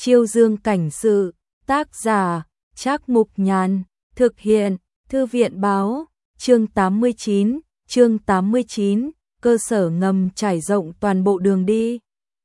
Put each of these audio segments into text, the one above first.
Chiêu Dương cảnh sự, tác giả, Trác Mục Nhàn, thực hiện, Thư viện báo, chương 89, cơ sở ngầm trải rộng toàn bộ đường đi.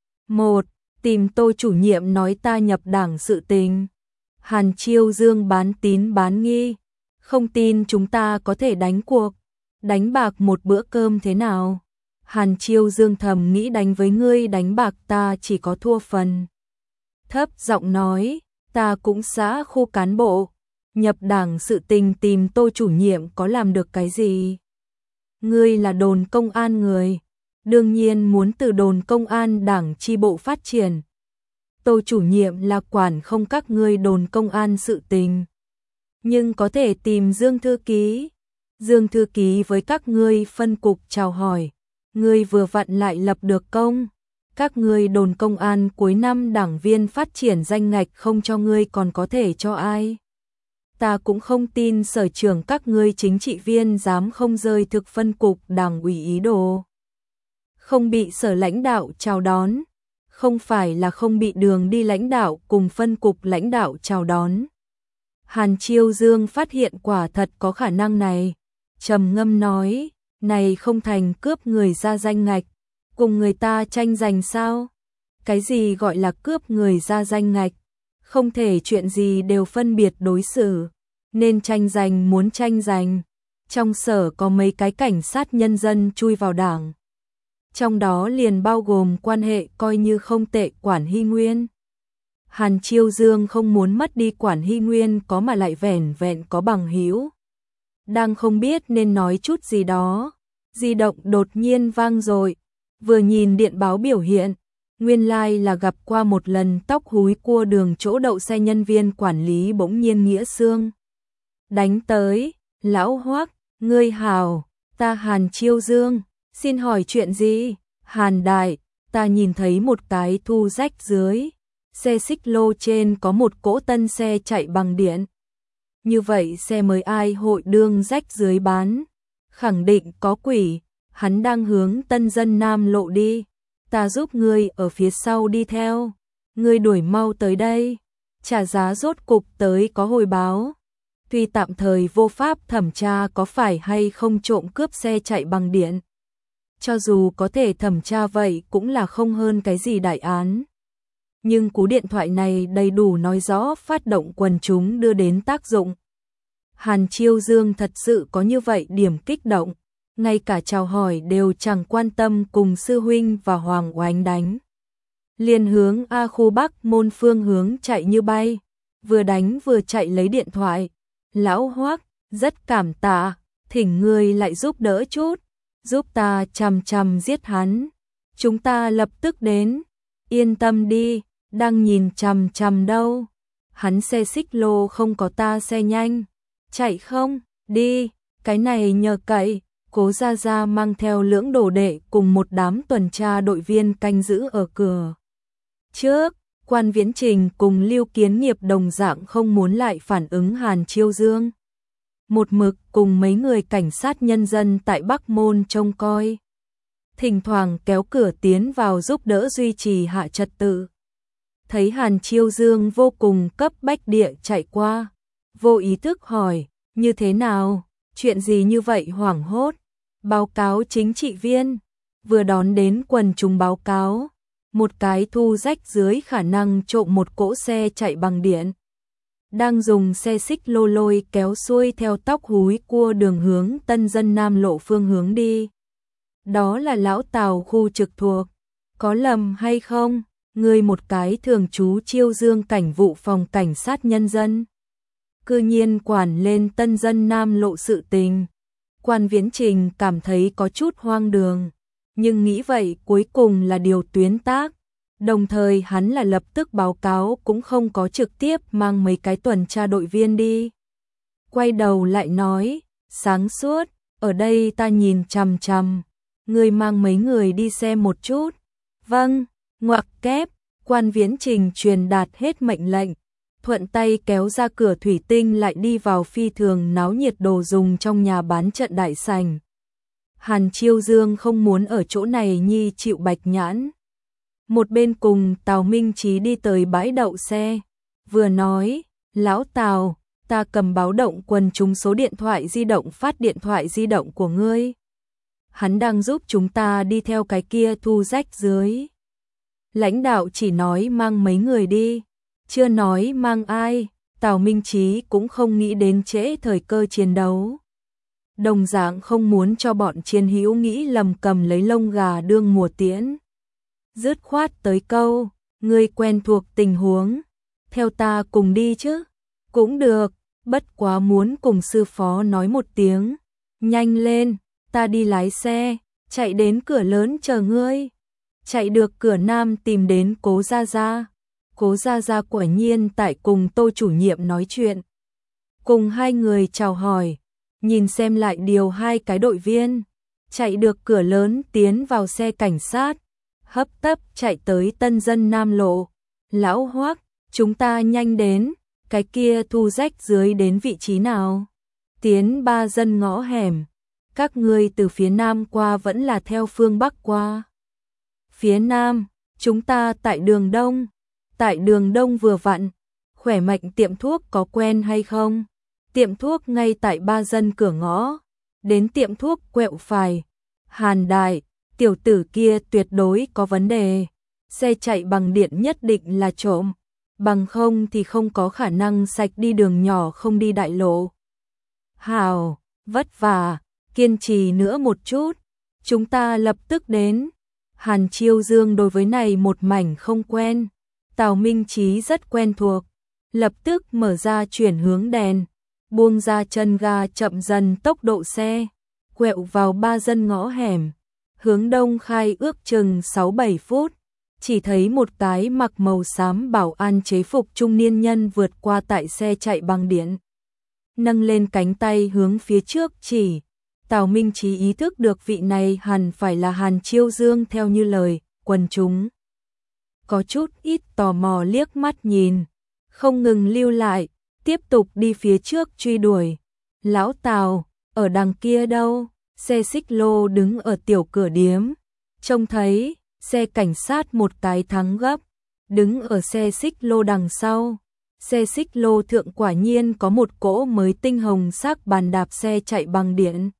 1. Tìm Tô chủ nhiệm nói ta nhập đảng sự tình. Hàn Chiêu Dương bán tín bán nghi, không tin chúng ta có thể đánh cuộc, đánh bạc một bữa cơm thế nào? Hàn Chiêu Dương thầm nghĩ đánh với ngươi đánh bạc ta chỉ có thua phần. Thấp giọng nói, ta cũng xã khu cán bộ, nhập đảng sự tình tìm Tô chủ nhiệm có làm được cái gì? Ngươi là đồn công an người, đương nhiên muốn từ đồn công an đảng chi bộ phát triển. Tô chủ nhiệm là quản không các ngươi đồn công an sự tình, nhưng có thể tìm Dương thư ký. Dương thư ký với các ngươi phân cục chào hỏi, ngươi vừa vặn lại lập được công. Các ngươi đồn công an cuối năm đảng viên phát triển danh ngạch không cho ngươi còn có thể cho ai? Ta cũng không tin sở trưởng các ngươi chính trị viên dám không rơi thực phân cục đảng ủy ý đồ. Không bị sở lãnh đạo chào đón, không phải là không bị đường đi lãnh đạo cùng phân cục lãnh đạo chào đón. Hàn Chiêu Dương phát hiện quả thật có khả năng này, trầm ngâm nói, này không thành cướp người ra danh ngạch, cùng người ta tranh giành sao? Cái gì gọi là cướp người ra danh ngạch? Không thể chuyện gì đều phân biệt đối xử, nên tranh giành muốn tranh giành. Trong sở có mấy cái cảnh sát nhân dân chui vào đảng, trong đó liền bao gồm quan hệ coi như không tệ Quản Hy Nguyên. Hàn Chiêu Dương không muốn mất đi Quản Hy Nguyên có mà lại vẻn vẹn có bằng hữu. Đang không biết nên nói chút gì đó, di động đột nhiên vang dội, vừa nhìn điện báo biểu hiện, nguyên lai là gặp qua một lần tóc húi cua đường chỗ đậu xe nhân viên quản lý bỗng nhiên Nghĩa Xương. Đánh tới, lão Hoắc, ngươi hào, ta Hàn Chiêu Dương, xin hỏi chuyện gì? Hàn đại, ta nhìn thấy một cái thu rách dưới, xe xích lô trên có một cỗ tân xe chạy bằng điện. Như vậy xe mới ai hội đương rách dưới bán, khẳng định có quỷ, hắn đang hướng Tân Dân Nam lộ đi, ta giúp ngươi ở phía sau đi theo, ngươi đuổi mau tới đây, trả giá rốt cục tới có hồi báo. Tuy tạm thời vô pháp thẩm tra có phải hay không trộm cướp xe chạy bằng điện, cho dù có thể thẩm tra vậy cũng là không hơn cái gì đại án. Nhưng cú điện thoại này đầy đủ nói rõ phát động quần chúng đưa đến tác dụng. Hàn Chiêu Dương thật sự có như vậy điểm kích động, ngay cả chào hỏi đều chẳng quan tâm cùng sư huynh và Hoàng Oánh đánh. Liền hướng A khu Bắc môn phương hướng chạy như bay, vừa đánh vừa chạy lấy điện thoại. Lão Hoắc, rất cảm tạ, thỉnh ngươi lại giúp đỡ chút, giúp ta chằm giết hắn. Chúng ta lập tức đến, yên tâm đi, đang nhìn chằm đâu. Hắn xe xích lô không có ta xe nhanh, chạy không, đi, cái này nhờ cậy. Cố Gia Gia mang theo lưỡng đồ đệ cùng một đám tuần tra đội viên canh giữ ở cửa trước. Quan Viễn Trình cùng Lưu Kiến Nghiệp đồng dạng không muốn lại phản ứng Hàn Chiêu Dương, một mực cùng mấy người cảnh sát nhân dân tại Bắc Môn trông coi, thỉnh thoảng kéo cửa tiến vào giúp đỡ duy trì hạ trật tự. Thấy Hàn Chiêu Dương vô cùng cấp bách địa chạy qua, vô ý thức hỏi, như thế nào, chuyện gì như vậy hoảng hốt? Báo cáo chính trị viên, vừa đón đến quần chúng báo cáo, một cái thu rách dưới khả năng trộm một cỗ xe chạy bằng điện, đang dùng xe xích lô lôi kéo xuôi theo tóc húi cua đường hướng Tân Dân Nam lộ phương hướng đi. Đó là lão Tào khu trực thuộc, có lầm hay không? Ngươi một cái thường trú Chiêu Dương cảnh vụ phòng cảnh sát nhân dân, cư nhiên quản lên Tân Dân Nam lộ sự tình. Quan Viễn Trình cảm thấy có chút hoang đường, nhưng nghĩ vậy cuối cùng là điều tuyến tác, đồng thời hắn là lập tức báo cáo cũng không có trực tiếp mang mấy cái tuần tra đội viên đi. Quay đầu lại nói, sáng suốt, ở đây ta nhìn chằm, ngươi mang mấy người đi xem một chút. Vâng, ngoặc kép, Quan Viễn Trình truyền đạt hết mệnh lệnh, thuận tay kéo ra cửa thủy tinh lại đi vào phi thường náo nhiệt đồ dùng trong nhà bán trận đại sảnh. Hàn Chiêu Dương không muốn ở chỗ này nhi chịu bạch nhãn. Một bên cùng Tào Minh Chí đi tới bãi đậu xe, vừa nói, lão Tào, ta cầm báo động quần chúng số điện thoại di động phát điện thoại di động của ngươi. Hắn đang giúp chúng ta đi theo cái kia thu rách dưới. Lãnh đạo chỉ nói mang mấy người đi, chưa nói mang ai, Tào Minh Chí cũng không nghĩ đến trễ thời cơ chiến đấu. Đồng dạng không muốn cho bọn chiến hữu nghĩ lầm cầm lấy lông gà đương mùa tiễn. Dứt khoát tới câu, ngươi quen thuộc tình huống, theo ta cùng đi chứ. Cũng được, bất quá muốn cùng sư phó nói một tiếng. Nhanh lên, ta đi lái xe, chạy đến cửa lớn chờ ngươi. Chạy được cửa nam tìm đến Cố Gia Gia. Cố Gia Gia quả nhiên tại cùng Tô chủ nhiệm nói chuyện. Cùng hai người chào hỏi, nhìn xem lại điều hai cái đội viên. Chạy được cửa lớn tiến vào xe cảnh sát, hấp tấp chạy tới Tân Dân Nam Lộ. Lão Hoắc, chúng ta nhanh đến, cái kia thu rách dưới đến vị trí nào? Tiến 3 dân ngõ hẻm, các ngươi từ phía nam qua vẫn là theo phương bắc qua? Phía nam, chúng ta tại đường đông. Tại đường đông vừa vặn, khỏe mạnh tiệm thuốc có quen hay không? Tiệm thuốc ngay tại 3 dân cửa ngõ, đến tiệm thuốc quẹo phải. Hàn Đại, tiểu tử kia tuyệt đối có vấn đề, xe chạy bằng điện nhất định là trộm, bằng không thì không có khả năng sạch đi đường nhỏ không đi đại lộ. Hào, vất vả, kiên trì nữa một chút, chúng ta lập tức đến. Hàn Chiêu Dương đối với này một mảnh không quen, Tào Minh Chí rất quen thuộc, lập tức mở ra chuyển hướng đèn, buông ra chân ga chậm dần tốc độ xe, quẹo vào 3 dân ngõ hẻm, hướng đông khai ước chừng 6-7 phút, chỉ thấy một cái mặc màu xám bảo an chế phục trung niên nhân vượt qua tại xe chạy bằng điện. Nâng lên cánh tay hướng phía trước chỉ, Tào Minh Chí ý thức được vị này hẳn phải là Hàn Chiêu Dương theo như lời, quần chúng. Có chút ít tò mò liếc mắt nhìn, không ngừng lưu lại, tiếp tục đi phía trước truy đuổi. Lão Tào, ở đằng kia đâu? Xe xích lô đứng ở tiểu cửa điếm, trông thấy, xe cảnh sát một cái thắng gấp, đứng ở xe xích lô đằng sau. Xe xích lô thượng quả nhiên có một cỗ mới tinh hồng sắc bàn đạp xe chạy bằng điện.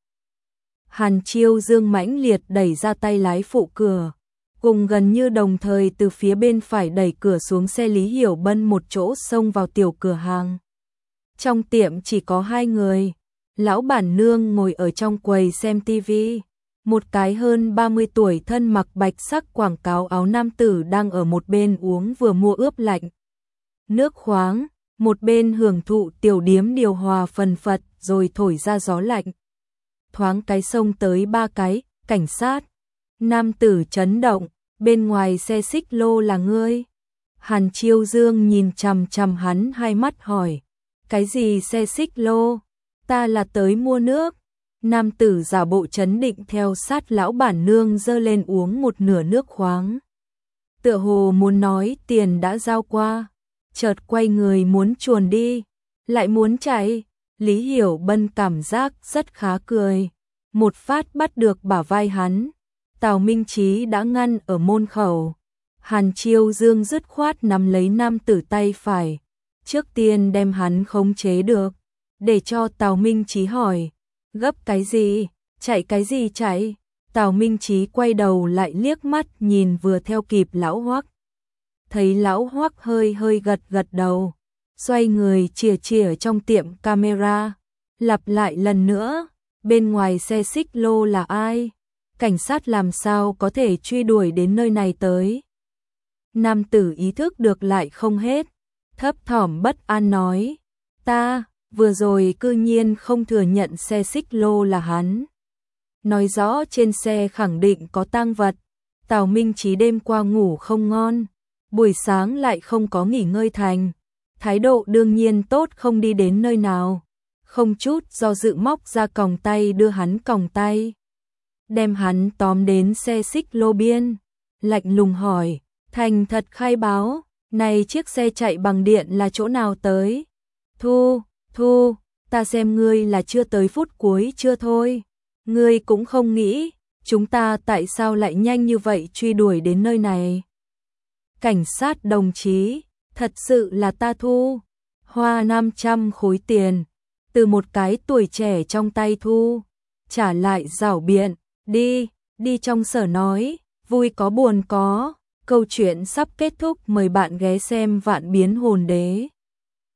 Hàn Chiêu Dương mãnh liệt đẩy ra tay lái phụ cửa, cùng gần như đồng thời từ phía bên phải đẩy cửa xuống xe Lý Hiểu Bân một chỗ xông vào tiểu cửa hàng. Trong tiệm chỉ có 2 người, lão bản nương ngồi ở trong quầy xem tivi, một cái hơn 30 tuổi thân mặc bạch sắc quảng cáo áo nam tử đang ở một bên uống vừa mua ướp lạnh nước khoáng, một bên hưởng thụ tiểu điếm điều hòa phần phật rồi thổi ra gió lạnh. Thoáng cái xông tới 3 cái, cảnh sát. Nam tử chấn động, bên ngoài xe xích lô là ngươi? Hàn Chiêu Dương nhìn chằm chằm hắn hai mắt hỏi, cái gì xe xích lô? Ta là tới mua nước. Nam tử giả bộ chấn định theo sát lão bản nương dơ lên uống một nửa nước khoáng. Tựa hồ muốn nói tiền đã giao qua, chợt quay người muốn chuồn đi, lại muốn chạy. Lý Hiểu Bân cảm giác rất khá cười, một phát bắt được bả vai hắn. Tào Minh Chí đã ngăn ở môn khẩu. Hàn Chiêu Dương dứt khoát nắm lấy nam tử tay phải, trước tiên đem hắn khống chế được, để cho Tào Minh Chí hỏi, gấp cái gì, chạy cái gì chạy? Tào Minh Chí quay đầu lại liếc mắt nhìn vừa theo kịp lão Hoắc. Thấy lão Hoắc hơi hơi gật gật đầu, xoay người chìa chìa trong tiệm camera, lặp lại lần nữa, bên ngoài xe xích lô là ai? Cảnh sát làm sao có thể truy đuổi đến nơi này tới? Nam tử ý thức được lại không hết, thấp thỏm bất an nói, ta, vừa rồi cư nhiên không thừa nhận xe xích lô là hắn. Nói rõ trên xe khẳng định có tang vật. Tào Minh Chí đêm qua ngủ không ngon, buổi sáng lại không có nghỉ ngơi thành, thái độ đương nhiên tốt không đi đến nơi nào, không chút do dự móc ra còng tay đưa hắn còng tay, đem hắn tóm đến xe xích lô biên, lạnh lùng hỏi, thành thật khai báo, này chiếc xe chạy bằng điện là chỗ nào tới? Thu, ta xem ngươi là chưa tới phút cuối chưa thôi, ngươi cũng không nghĩ, chúng ta tại sao lại nhanh như vậy truy đuổi đến nơi này? Cảnh sát đồng chí, thật sự là ta thu hoa 500 khối tiền từ một cái tuổi trẻ trong tay thu, trả lại giảo biện, đi trong sở nói, vui có buồn có, câu chuyện sắp kết thúc, mời bạn ghé xem Vạn Biến Hồn Đế.